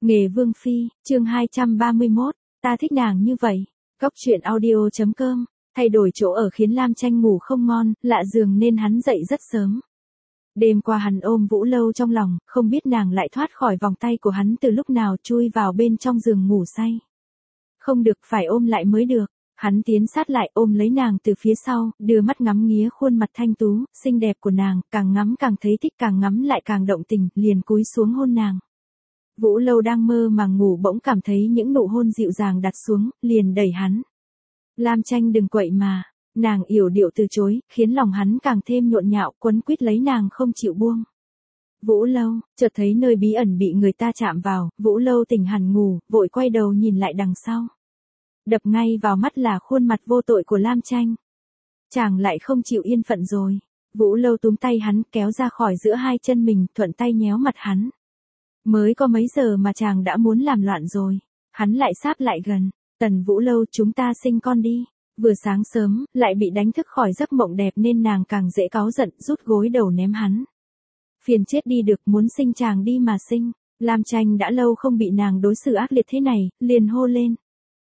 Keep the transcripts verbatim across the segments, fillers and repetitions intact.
Nghề Vương Phi, chương hai trăm ba mươi mốt, ta thích nàng như vậy. Góc truyện audio.com, thay đổi chỗ ở khiến Lam Tranh ngủ không ngon, lạ giường nên hắn dậy rất sớm. Đêm qua hắn ôm Vũ Lâu trong lòng, không biết nàng lại thoát khỏi vòng tay của hắn từ lúc nào chui vào bên trong giường ngủ say. Không được, phải ôm lại mới được. Hắn tiến sát lại ôm lấy nàng từ phía sau, đưa mắt ngắm nghía khuôn mặt thanh tú, xinh đẹp của nàng, càng ngắm càng thấy thích, càng ngắm lại càng động tình, liền cúi xuống hôn nàng. Vũ Lâu đang mơ màng ngủ bỗng cảm thấy những nụ hôn dịu dàng đặt xuống, liền đẩy hắn. Lam Tranh đừng quậy mà, nàng yểu điệu từ chối, khiến lòng hắn càng thêm nhộn nhạo, quấn quýt lấy nàng không chịu buông. Vũ Lâu, chợt thấy nơi bí ẩn bị người ta chạm vào, Vũ Lâu tỉnh hẳn ngủ, vội quay đầu nhìn lại đằng sau. Đập ngay vào mắt là khuôn mặt vô tội của Lam Tranh. Chàng lại không chịu yên phận rồi. Vũ Lâu túm tay hắn kéo ra khỏi giữa hai chân mình, thuận tay nhéo mặt hắn. Mới có mấy giờ mà chàng đã muốn làm loạn rồi. Hắn lại sáp lại gần. Tần Vũ Lâu, chúng ta sinh con đi. Vừa sáng sớm, lại bị đánh thức khỏi giấc mộng đẹp nên nàng càng dễ cáu giận, rút gối đầu ném hắn. Phiền chết đi được, muốn sinh chàng đi mà sinh. Lam Tranh đã lâu không bị nàng đối xử ác liệt thế này, liền hô lên.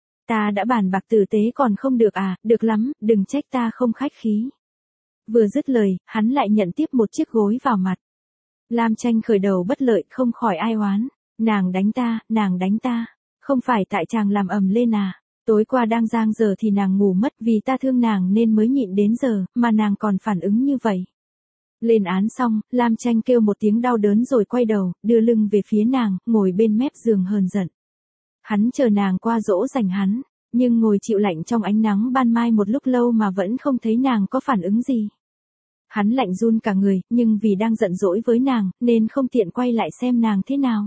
Ta đã bàn bạc tử tế còn không được à, được lắm, đừng trách ta không khách khí. Vừa dứt lời, hắn lại nhận tiếp một chiếc gối vào mặt. Lam Tranh khởi đầu bất lợi, không khỏi ai oán. Nàng đánh ta, nàng đánh ta. Không phải tại chàng làm ầm lên à. Tối qua đang giang giờ thì nàng ngủ mất vì ta thương nàng nên mới nhịn đến giờ, mà nàng còn phản ứng như vậy. Lên án xong, Lam Tranh kêu một tiếng đau đớn rồi quay đầu, đưa lưng về phía nàng, ngồi bên mép giường hờn giận. Hắn chờ nàng qua dỗ dành hắn, nhưng ngồi chịu lạnh trong ánh nắng ban mai một lúc lâu mà vẫn không thấy nàng có phản ứng gì. Hắn lạnh run cả người, nhưng vì đang giận dỗi với nàng, nên không tiện quay lại xem nàng thế nào.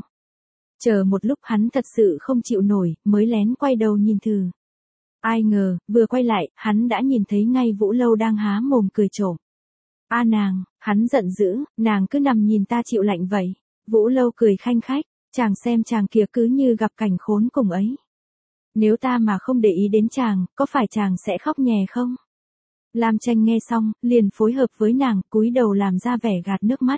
Chờ một lúc hắn thật sự không chịu nổi, mới lén quay đầu nhìn thử. Ai ngờ, vừa quay lại, hắn đã nhìn thấy ngay Vũ Lâu đang há mồm cười trộm. A à nàng, hắn giận dữ, nàng cứ nằm nhìn ta chịu lạnh vậy. Vũ Lâu cười khanh khách. Chàng xem chàng kia cứ như gặp cảnh khốn cùng ấy. Nếu ta mà không để ý đến chàng, có phải chàng sẽ khóc nhè không? Lam Tranh nghe xong, liền phối hợp với nàng, cúi đầu làm ra vẻ gạt nước mắt.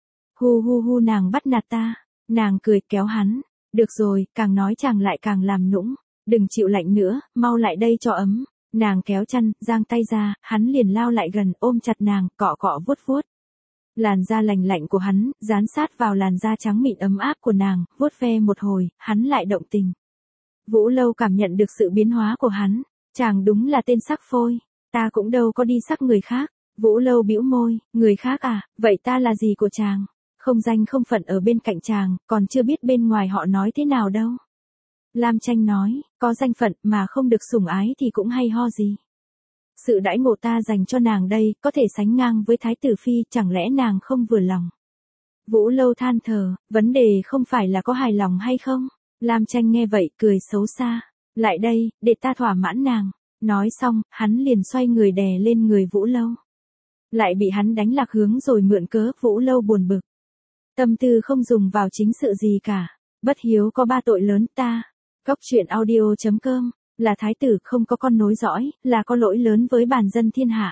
Hu hu hu, nàng bắt nạt ta. Nàng cười kéo hắn. Được rồi, càng nói chàng lại càng làm nũng. Đừng chịu lạnh nữa, mau lại đây cho ấm. Nàng kéo chăn, giang tay ra, hắn liền lao lại gần, ôm chặt nàng, cọ cọ vuốt vuốt. Làn da lành lạnh của hắn, dán sát vào làn da trắng mịn ấm áp của nàng, vuốt ve một hồi, hắn lại động tình. Vũ Lâu cảm nhận được sự biến hóa của hắn. Chàng đúng là tên sắc phôi. Ta cũng đâu có đi sắc người khác. Vũ Lâu bĩu môi, người khác à, vậy ta là gì của chàng? Không danh không phận ở bên cạnh chàng, còn chưa biết bên ngoài họ nói thế nào đâu. Lam Tranh nói, có danh phận mà không được sủng ái thì cũng hay ho gì. Sự đãi ngộ ta dành cho nàng đây, có thể sánh ngang với Thái tử Phi, chẳng lẽ nàng không vừa lòng? Vũ Lâu than thở, vấn đề không phải là có hài lòng hay không? Lam Tranh nghe vậy, cười xấu xa. Lại đây, để ta thỏa mãn nàng. Nói xong, hắn liền xoay người đè lên người Vũ Lâu. Lại bị hắn đánh lạc hướng rồi mượn cớ, Vũ Lâu buồn bực. Tâm tư không dùng vào chính sự gì cả. Bất hiếu có ba tội lớn ta. Góc truyện audio.com. Là thái tử không có con nối dõi, là có lỗi lớn với bản dân thiên hạ.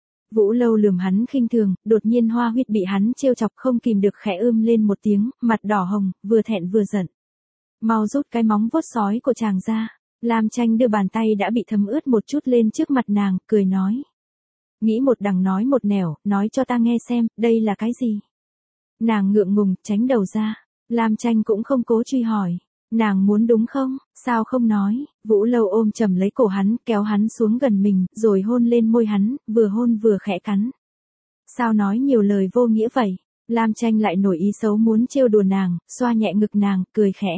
Vũ Lâu lườm hắn khinh thường, đột nhiên Hoa Huyết bị hắn trêu chọc không kìm được khẽ ưm lên một tiếng, mặt đỏ hồng, vừa thẹn vừa giận. Mau rút cái móng vuốt sói của chàng ra. Lam Tranh đưa bàn tay đã bị thấm ướt một chút lên trước mặt nàng, cười nói. Nghĩ một đằng nói một nẻo, nói cho ta nghe xem, đây là cái gì? Nàng ngượng ngùng, tránh đầu ra. Lam Tranh cũng không cố truy hỏi. Nàng muốn đúng không, sao không nói? Vũ Lâu ôm chầm lấy cổ hắn, kéo hắn xuống gần mình, rồi hôn lên môi hắn, vừa hôn vừa khẽ cắn. Sao nói nhiều lời vô nghĩa vậy? Lam Tranh lại nổi ý xấu muốn trêu đùa nàng, xoa nhẹ ngực nàng, cười khẽ.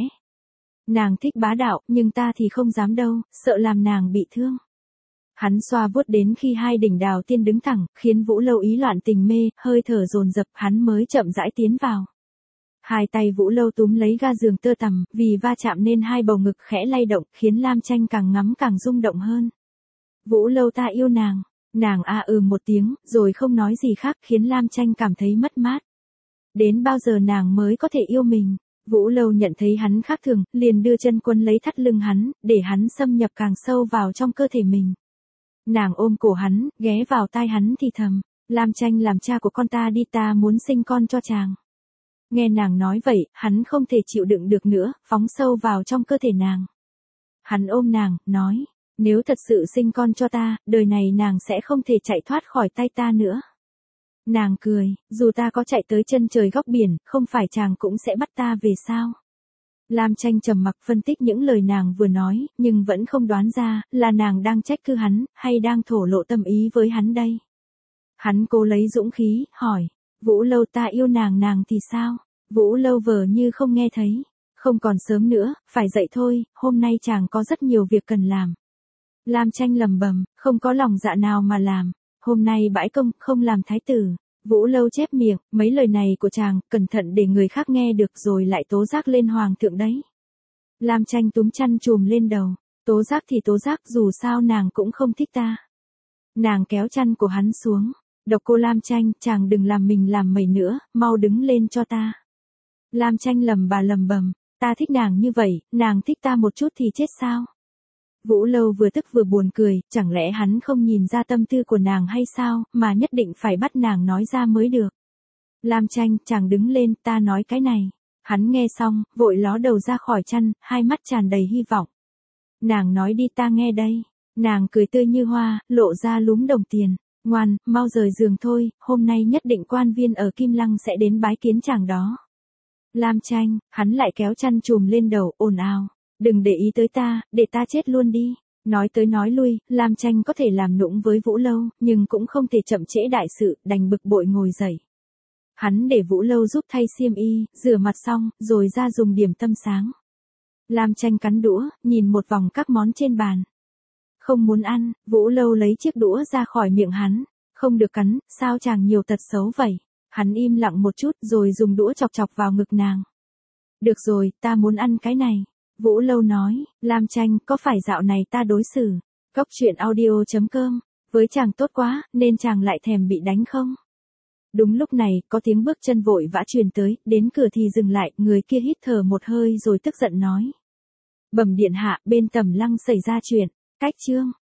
Nàng thích bá đạo, nhưng ta thì không dám đâu, sợ làm nàng bị thương. Hắn xoa vuốt đến khi hai đỉnh đào tiên đứng thẳng, khiến Vũ Lâu ý loạn tình mê, hơi thở dồn dập, hắn mới chậm rãi tiến vào. Hai tay Vũ Lâu túm lấy ga giường tơ tằm, vì va chạm nên hai bầu ngực khẽ lay động, khiến Lam Tranh càng ngắm càng rung động hơn. Vũ Lâu, ta yêu nàng. Nàng a ừ một tiếng, rồi không nói gì khác, khiến Lam Tranh cảm thấy mất mát. Đến bao giờ nàng mới có thể yêu mình? Vũ Lâu nhận thấy hắn khác thường, liền đưa chân quấn lấy thắt lưng hắn, để hắn xâm nhập càng sâu vào trong cơ thể mình. Nàng ôm cổ hắn, ghé vào tai hắn thì thầm. Lam Tranh, làm cha của con ta đi, ta muốn sinh con cho chàng. Nghe nàng nói vậy, hắn không thể chịu đựng được nữa, phóng sâu vào trong cơ thể nàng. Hắn ôm nàng, nói, nếu thật sự sinh con cho ta, đời này nàng sẽ không thể chạy thoát khỏi tay ta nữa. Nàng cười, dù ta có chạy tới chân trời góc biển, không phải chàng cũng sẽ bắt ta về sao? Lam Tranh trầm mặc phân tích những lời nàng vừa nói, nhưng vẫn không đoán ra, là nàng đang trách cứ hắn, hay đang thổ lộ tâm ý với hắn đây. Hắn cố lấy dũng khí, hỏi, Vũ Lâu ta yêu nàng nàng thì sao? Vũ Lâu vờ như không nghe thấy. Không còn sớm nữa, phải dậy thôi, hôm nay chàng có rất nhiều việc cần làm. Lam Tranh lầm bầm, không có lòng dạ nào mà làm. Hôm nay bãi công, không làm thái tử. Vũ Lâu chép miệng, mấy lời này của chàng, cẩn thận để người khác nghe được rồi lại tố giác lên hoàng thượng đấy. Lam Tranh túm chăn chùm lên đầu, tố giác thì tố giác, dù sao nàng cũng không thích ta. Nàng kéo chăn của hắn xuống, độc cô Lam Tranh, chàng đừng làm mình làm mẩy nữa, mau đứng lên cho ta. Lam Tranh lầm bà lầm bầm, ta thích nàng như vậy, nàng thích ta một chút thì chết sao? Vũ Lâu vừa tức vừa buồn cười, chẳng lẽ hắn không nhìn ra tâm tư của nàng hay sao, mà nhất định phải bắt nàng nói ra mới được. Lam Tranh, chàng đứng lên, ta nói cái này. Hắn nghe xong, vội ló đầu ra khỏi chăn, hai mắt tràn đầy hy vọng. Nàng nói đi ta nghe đây. Nàng cười tươi như hoa, lộ ra lúm đồng tiền. Ngoan, mau rời giường thôi, hôm nay nhất định quan viên ở Kim Lăng sẽ đến bái kiến chàng đó. Lam Tranh, hắn lại kéo chăn chùm lên đầu, ồn ào. Đừng để ý tới ta, để ta chết luôn đi. Nói tới nói lui, Lam Tranh có thể làm nũng với Vũ Lâu, nhưng cũng không thể chậm trễ đại sự, đành bực bội ngồi dậy. Hắn để Vũ Lâu giúp thay xiêm y, rửa mặt xong, rồi ra dùng điểm tâm sáng. Lam Tranh cắn đũa, nhìn một vòng các món trên bàn. Không muốn ăn, Vũ Lâu lấy chiếc đũa ra khỏi miệng hắn. Không được cắn, sao chàng nhiều tật xấu vậy? Hắn im lặng một chút rồi dùng đũa chọc chọc vào ngực nàng. Được rồi, ta muốn ăn cái này. Vũ Lâu nói, Lam Tranh, có phải dạo này ta đối xử, Cóc truyện audio chấm com, với chàng tốt quá, nên chàng lại thèm bị đánh không? Đúng lúc này, có tiếng bước chân vội vã truyền tới, đến cửa thì dừng lại, người kia hít thở một hơi rồi tức giận nói. Bẩm điện hạ, bên Tầm Lăng xảy ra chuyện, cách chương.